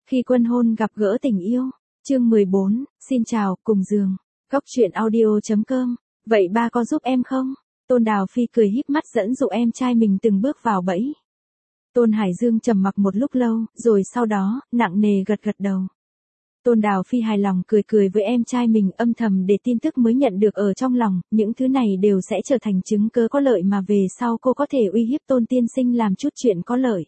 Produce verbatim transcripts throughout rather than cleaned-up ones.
Khi quân hôn gặp gỡ tình yêu, chương mười bốn, xin chào, cùng giường. Góc truyện audio chấm com. Vậy ba có giúp em không? Tôn Đào Phi cười híp mắt dẫn dụ em trai mình từng bước vào bẫy. Tôn Hải Dương trầm mặc một lúc lâu, rồi sau đó, nặng nề gật gật đầu. Tôn Đào Phi hài lòng cười cười với em trai mình, âm thầm để tin tức mới nhận được ở trong lòng, những thứ này đều sẽ trở thành chứng cớ có lợi mà về sau cô có thể uy hiếp Tôn tiên sinh làm chút chuyện có lợi.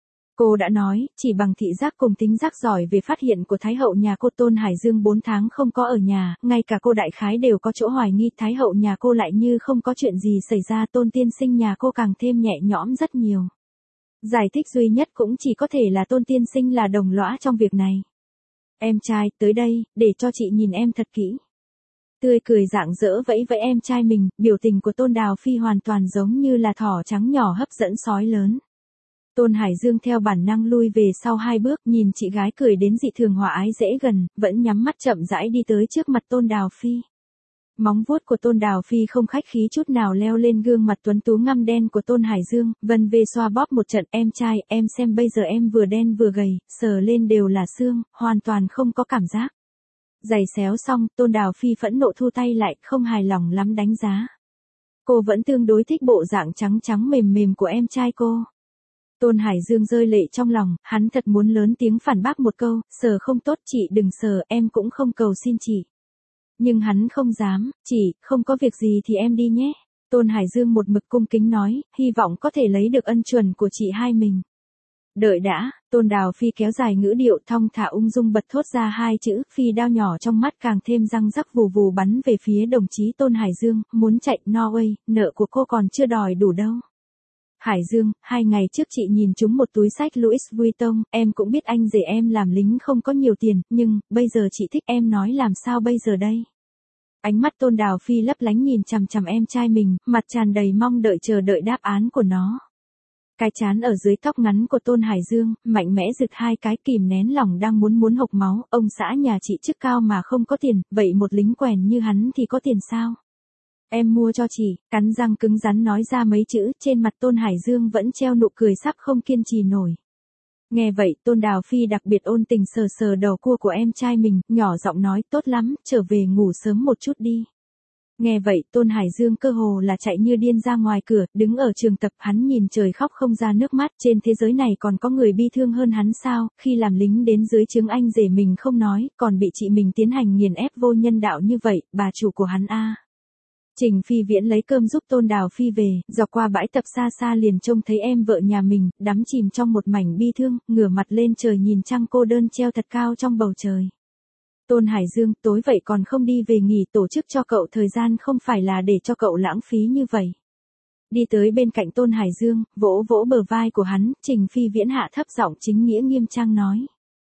Cô đã nói, chỉ bằng thị giác cùng tính giác giỏi về phát hiện của Thái hậu nhà cô. Tôn Hải Dương bốn tháng không có ở nhà, ngay cả cô đại khái đều có chỗ hoài nghi. Thái hậu nhà cô lại như không có chuyện gì xảy ra. Tôn tiên sinh nhà cô càng thêm nhẹ nhõm rất nhiều. Giải thích duy nhất cũng chỉ có thể là Tôn tiên sinh là đồng lõa trong việc này. Em trai, tới đây, để cho chị nhìn em thật kỹ. Tươi cười rạng rỡ vẫy vẫy em trai mình, biểu tình của Tôn Đào Phi hoàn toàn giống như là thỏ trắng nhỏ hấp dẫn sói lớn. Tôn Hải Dương theo bản năng lui về sau hai bước, nhìn chị gái cười đến dị thường hòa ái dễ gần, vẫn nhắm mắt chậm rãi đi tới trước mặt Tôn Đào Phi. Móng vuốt của Tôn Đào Phi không khách khí chút nào leo lên gương mặt tuấn tú ngăm đen của Tôn Hải Dương, vân vê xoa bóp một trận. Em trai, em xem bây giờ em vừa đen vừa gầy, sờ lên đều là xương, hoàn toàn không có cảm giác. Giày xéo xong, Tôn Đào Phi phẫn nộ thu tay lại, không hài lòng lắm đánh giá. Cô vẫn tương đối thích bộ dạng trắng trắng mềm mềm của em trai cô. Tôn Hải Dương rơi lệ trong lòng, hắn thật muốn lớn tiếng phản bác một câu, sờ không tốt chị đừng sờ, em cũng không cầu xin chị. Nhưng hắn không dám, chị, không có việc gì thì em đi nhé. Tôn Hải Dương một mực cung kính nói, hy vọng có thể lấy được ân chuẩn của chị hai mình. Đợi đã, Tôn Đào Phi kéo dài ngữ điệu thong thả ung dung bật thốt ra hai chữ, phi đao nhỏ trong mắt càng thêm răng rắc vù vù bắn về phía đồng chí Tôn Hải Dương, muốn chạy Norway, nợ của cô còn chưa đòi đủ đâu. Hải Dương, hai ngày trước chị nhìn trúng một túi xách Louis Vuitton, em cũng biết anh rể em làm lính không có nhiều tiền, nhưng, bây giờ chị thích em nói làm sao bây giờ đây? Ánh mắt Tôn Đào Phi lấp lánh nhìn chằm chằm em trai mình, mặt tràn đầy mong đợi chờ đợi đáp án của nó. Cái trán ở dưới tóc ngắn của Tôn Hải Dương, mạnh mẽ giựt hai cái kìm nén lòng đang muốn muốn hộc máu, ông xã nhà chị chức cao mà không có tiền, vậy một lính quèn như hắn thì có tiền sao? Em mua cho chị, cắn răng cứng rắn nói ra mấy chữ, trên mặt Tôn Hải Dương vẫn treo nụ cười sắp không kiên trì nổi. Nghe vậy, Tôn Đào Phi đặc biệt ôn tình sờ sờ đầu cua của em trai mình, nhỏ giọng nói, tốt lắm, trở về ngủ sớm một chút đi. Nghe vậy, Tôn Hải Dương cơ hồ là chạy như điên ra ngoài cửa, đứng ở trường tập, hắn nhìn trời khóc không ra nước mắt, trên thế giới này còn có người bi thương hơn hắn sao, khi làm lính đến dưới trướng anh rể mình không nói, còn bị chị mình tiến hành nghiền ép vô nhân đạo như vậy, bà chủ của hắn a. Trình Phi Viễn lấy cơm giúp Tôn Đào Phi về, dọc qua bãi tập xa xa liền trông thấy em vợ nhà mình, đắm chìm trong một mảnh bi thương, ngửa mặt lên trời nhìn trăng cô đơn treo thật cao trong bầu trời. Tôn Hải Dương, tối vậy còn không đi về nghỉ, tổ chức cho cậu thời gian không phải là để cho cậu lãng phí như vậy. Đi tới bên cạnh Tôn Hải Dương, vỗ vỗ bờ vai của hắn, Trình Phi Viễn hạ thấp giọng chính nghĩa nghiêm trang nói.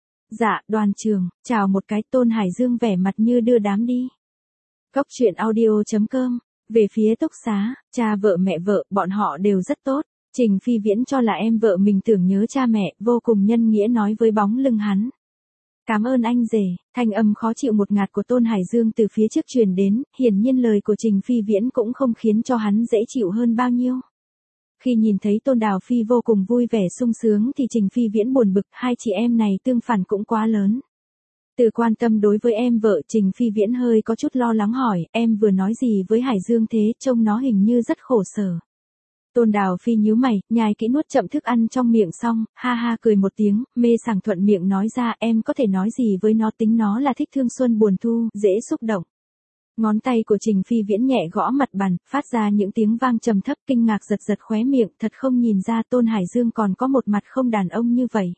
Dạ, đoàn trường, chào một cái. Tôn Hải Dương vẻ mặt như đưa đám đi. Góc truyện audio chấm com. Về phía túc xá, cha vợ mẹ vợ, bọn họ đều rất tốt. Trình Phi Viễn cho là em vợ mình tưởng nhớ cha mẹ, vô cùng nhân nghĩa nói với bóng lưng hắn. Cảm ơn anh rể. Thanh âm khó chịu một ngạt của Tôn Hải Dương từ phía trước truyền đến, hiển nhiên lời của Trình Phi Viễn cũng không khiến cho hắn dễ chịu hơn bao nhiêu. Khi nhìn thấy Tôn Đào Phi vô cùng vui vẻ sung sướng thì Trình Phi Viễn buồn bực, hai chị em này tương phản cũng quá lớn. Từ quan tâm đối với em vợ, Trình Phi Viễn hơi có chút lo lắng hỏi, em vừa nói gì với Hải Dương thế, trông nó hình như rất khổ sở. Tôn Đào Phi nhíu mày, nhai kỹ nuốt chậm thức ăn trong miệng xong, ha ha cười một tiếng, mê sảng thuận miệng nói ra, em có thể nói gì với nó, tính nó là thích thương xuân buồn thu, dễ xúc động. Ngón tay của Trình Phi Viễn nhẹ gõ mặt bàn, phát ra những tiếng vang trầm thấp, kinh ngạc giật giật khóe miệng, thật không nhìn ra Tôn Hải Dương còn có một mặt không đàn ông như vậy.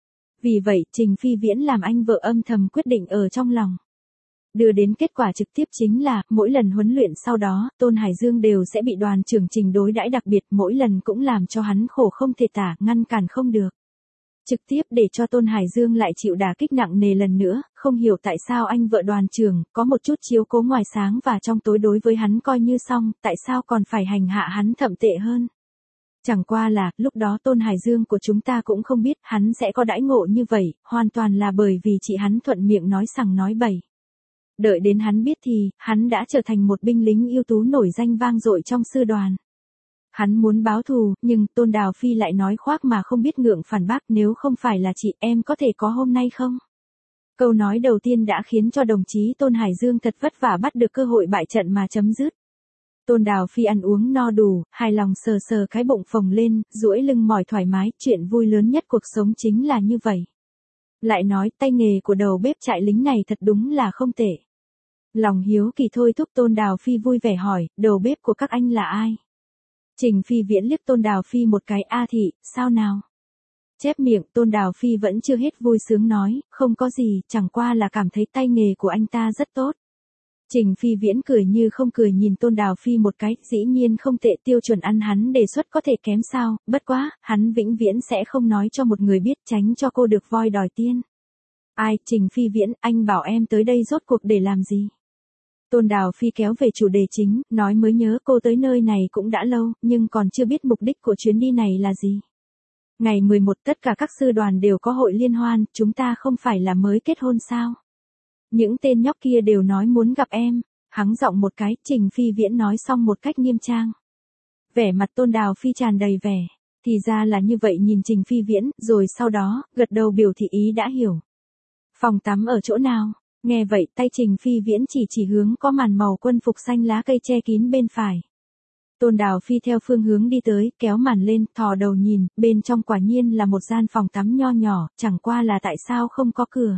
Vì vậy, Trình Phi Viễn làm anh vợ âm thầm quyết định ở trong lòng. Đưa đến kết quả trực tiếp chính là, mỗi lần huấn luyện sau đó, Tôn Hải Dương đều sẽ bị đoàn trưởng Trình đối đãi đặc biệt, mỗi lần cũng làm cho hắn khổ không thể tả, ngăn cản không được. Trực tiếp để cho Tôn Hải Dương lại chịu đả kích nặng nề lần nữa, không hiểu tại sao anh vợ đoàn trưởng, có một chút chiếu cố ngoài sáng và trong tối đối với hắn coi như xong, tại sao còn phải hành hạ hắn thậm tệ hơn. Chẳng qua là, lúc đó Tôn Hải Dương của chúng ta cũng không biết hắn sẽ có đãi ngộ như vậy, hoàn toàn là bởi vì chị hắn thuận miệng nói sằng nói bậy. Đợi đến hắn biết thì, hắn đã trở thành một binh lính ưu tú nổi danh vang dội trong sư đoàn. Hắn muốn báo thù, nhưng Tôn Đào Phi lại nói khoác mà không biết ngượng phản bác, nếu không phải là chị em có thể có hôm nay không? Câu nói đầu tiên đã khiến cho đồng chí Tôn Hải Dương thật vất vả bắt được cơ hội bại trận mà chấm dứt. Tôn Đào Phi ăn uống no đủ, hài lòng sờ sờ cái bụng phồng lên, duỗi lưng mỏi thoải mái, chuyện vui lớn nhất cuộc sống chính là như vậy. Lại nói tay nghề của đầu bếp trại lính này thật đúng là không tệ. Lòng hiếu kỳ thôi thúc Tôn Đào Phi vui vẻ hỏi, đầu bếp của các anh là ai? Trình Phi Viễn liếc Tôn Đào Phi một cái, a thị, sao nào? Chép miệng, Tôn Đào Phi vẫn chưa hết vui sướng nói, không có gì, chẳng qua là cảm thấy tay nghề của anh ta rất tốt. Trình Phi Viễn cười như không cười nhìn Tôn Đào Phi một cái, dĩ nhiên không tệ, tiêu chuẩn ăn hắn đề xuất có thể kém sao, bất quá, hắn vĩnh viễn sẽ không nói cho một người biết, tránh cho cô được voi đòi tiên. Ai, Trình Phi Viễn, anh bảo em tới đây rốt cuộc để làm gì? Tôn Đào Phi kéo về chủ đề chính, nói mới nhớ cô tới nơi này cũng đã lâu, nhưng còn chưa biết mục đích của chuyến đi này là gì. Ngày mười một tất cả các sư đoàn đều có hội liên hoan, chúng ta không phải là mới kết hôn sao? Những tên nhóc kia đều nói muốn gặp em, hắng giọng một cái, Trình Phi Viễn nói xong một cách nghiêm trang. Vẻ mặt Tôn Đào Phi tràn đầy vẻ, thì ra là như vậy, nhìn Trình Phi Viễn, rồi sau đó, gật đầu biểu thị ý đã hiểu. Phòng tắm ở chỗ nào? Nghe vậy tay Trình Phi Viễn chỉ chỉ hướng có màn màu quân phục xanh lá cây che kín bên phải. Tôn Đào Phi theo phương hướng đi tới, kéo màn lên, thò đầu nhìn, bên trong quả nhiên là một gian phòng tắm nho nhỏ, chẳng qua là tại sao không có cửa.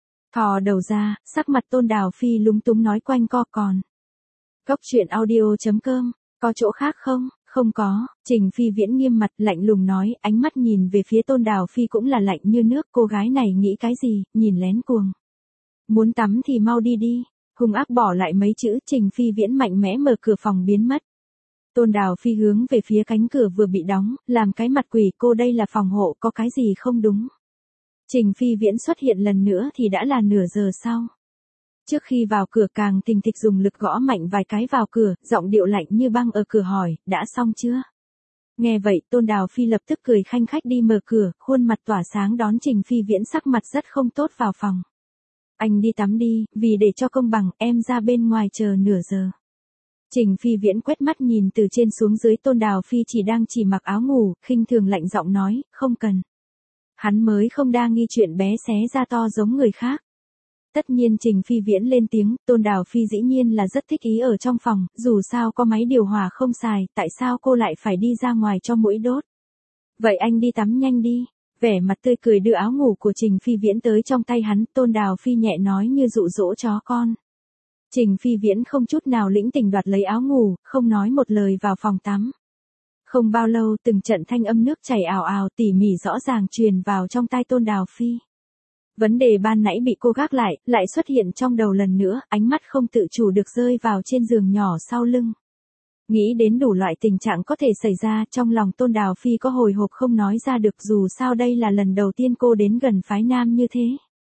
Thò đầu ra, sắc mặt Tôn Đào Phi lúng túng nói quanh co còn. Cốc truyện audio chấm com, có chỗ khác không? Không có, Trình Phi Viễn nghiêm mặt lạnh lùng nói, ánh mắt nhìn về phía Tôn Đào Phi cũng là lạnh như nước, cô gái này nghĩ cái gì, nhìn lén cuồng. Muốn tắm thì mau đi đi, hung ác bỏ lại mấy chữ, Trình Phi Viễn mạnh mẽ mở cửa phòng biến mất. Tôn Đào Phi hướng về phía cánh cửa vừa bị đóng, làm cái mặt quỷ, cô đây là phòng hộ, có cái gì không đúng. Trình Phi Viễn xuất hiện lần nữa thì đã là nửa giờ sau. Trước khi vào cửa càng tình thịch dùng lực gõ mạnh vài cái vào cửa, giọng điệu lạnh như băng ở cửa hỏi, đã xong chưa? Nghe vậy Tôn Đào Phi lập tức cười khanh khách đi mở cửa, khuôn mặt tỏa sáng đón Trình Phi Viễn sắc mặt rất không tốt vào phòng. Anh đi tắm đi, vì để cho công bằng, em ra bên ngoài chờ nửa giờ. Trình Phi Viễn quét mắt nhìn từ trên xuống dưới, Tôn Đào Phi chỉ đang chỉ mặc áo ngủ, khinh thường lạnh giọng nói, không cần. Hắn mới không đa nghi chuyện bé xé ra to giống người khác. Tất nhiên Trình Phi Viễn lên tiếng, Tôn Đào Phi dĩ nhiên là rất thích ý ở trong phòng, dù sao có máy điều hòa không xài, tại sao cô lại phải đi ra ngoài cho mũi đốt. Vậy anh đi tắm nhanh đi. Vẻ mặt tươi cười đưa áo ngủ của Trình Phi Viễn tới trong tay hắn, Tôn Đào Phi nhẹ nói như dụ dỗ chó con. Trình Phi Viễn không chút nào lĩnh tình đoạt lấy áo ngủ, không nói một lời vào phòng tắm. Không bao lâu từng trận thanh âm nước chảy ào ào tỉ mỉ rõ ràng truyền vào trong tai Tôn Đào Phi. Vấn đề ban nãy bị cô gác lại, lại xuất hiện trong đầu lần nữa, ánh mắt không tự chủ được rơi vào trên giường nhỏ sau lưng. Nghĩ đến đủ loại tình trạng có thể xảy ra, trong lòng Tôn Đào Phi có hồi hộp không nói ra được, dù sao đây là lần đầu tiên cô đến gần phái nam như thế.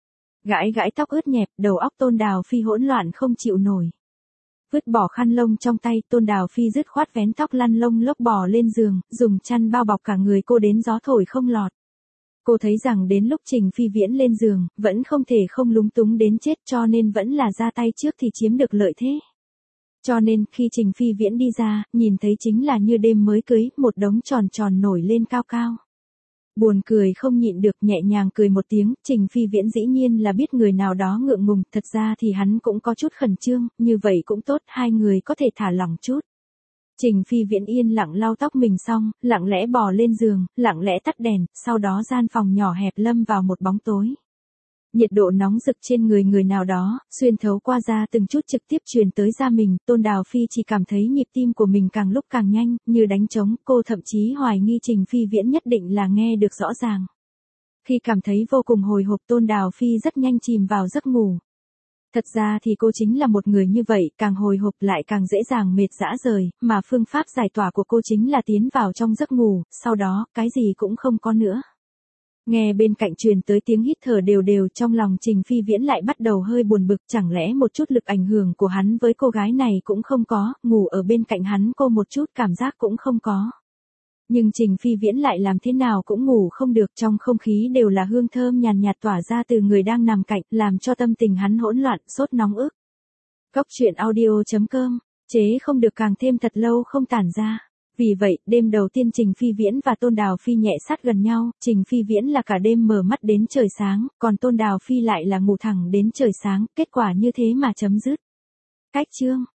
Gãi gãi tóc ướt nhẹp, đầu óc Tôn Đào Phi hỗn loạn không chịu nổi. Vứt bỏ khăn lông trong tay, Tôn Đào Phi dứt khoát vén tóc lăn lông lốc bò lên giường, dùng chăn bao bọc cả người cô đến gió thổi không lọt. Cô thấy rằng đến lúc Trình Phi Viễn lên giường, vẫn không thể không lúng túng đến chết, cho nên vẫn là ra tay trước thì chiếm được lợi thế. Cho nên, khi Trình Phi Viễn đi ra, nhìn thấy chính là như đêm mới cưới, một đống tròn tròn nổi lên cao cao. Buồn cười không nhịn được, nhẹ nhàng cười một tiếng, Trình Phi Viễn dĩ nhiên là biết người nào đó ngượng ngùng, thật ra thì hắn cũng có chút khẩn trương, như vậy cũng tốt, hai người có thể thả lỏng chút. Trình Phi Viễn yên lặng lau tóc mình xong, lặng lẽ bò lên giường, lặng lẽ tắt đèn, sau đó gian phòng nhỏ hẹp lâm vào một bóng tối. Nhiệt độ nóng rực trên người người nào đó, xuyên thấu qua da từng chút trực tiếp truyền tới da mình, Tôn Đào Phi chỉ cảm thấy nhịp tim của mình càng lúc càng nhanh, như đánh trống, cô thậm chí hoài nghi Trình Phi Viễn nhất định là nghe được rõ ràng. Khi cảm thấy vô cùng hồi hộp, Tôn Đào Phi rất nhanh chìm vào giấc ngủ. Thật ra thì cô chính là một người như vậy, càng hồi hộp lại càng dễ dàng mệt rã rời, mà phương pháp giải tỏa của cô chính là tiến vào trong giấc ngủ, sau đó, cái gì cũng không có nữa. Nghe bên cạnh truyền tới tiếng hít thở đều đều, trong lòng Trình Phi Viễn lại bắt đầu hơi buồn bực, chẳng lẽ một chút lực ảnh hưởng của hắn với cô gái này cũng không có, ngủ ở bên cạnh hắn cô một chút cảm giác cũng không có. Nhưng Trình Phi Viễn lại làm thế nào cũng ngủ không được, trong không khí đều là hương thơm nhàn nhạt tỏa ra từ người đang nằm cạnh, làm cho tâm tình hắn hỗn loạn, sốt nóng ức. Cốc truyện audio chấm com, chế không được càng thêm thật lâu không tản ra. Vì vậy, đêm đầu tiên Trình Phi Viễn và Tôn Đào Phi nhẹ sát gần nhau, Trình Phi Viễn là cả đêm mở mắt đến trời sáng, còn Tôn Đào Phi lại là ngủ thẳng đến trời sáng, kết quả như thế mà chấm dứt. Cách chương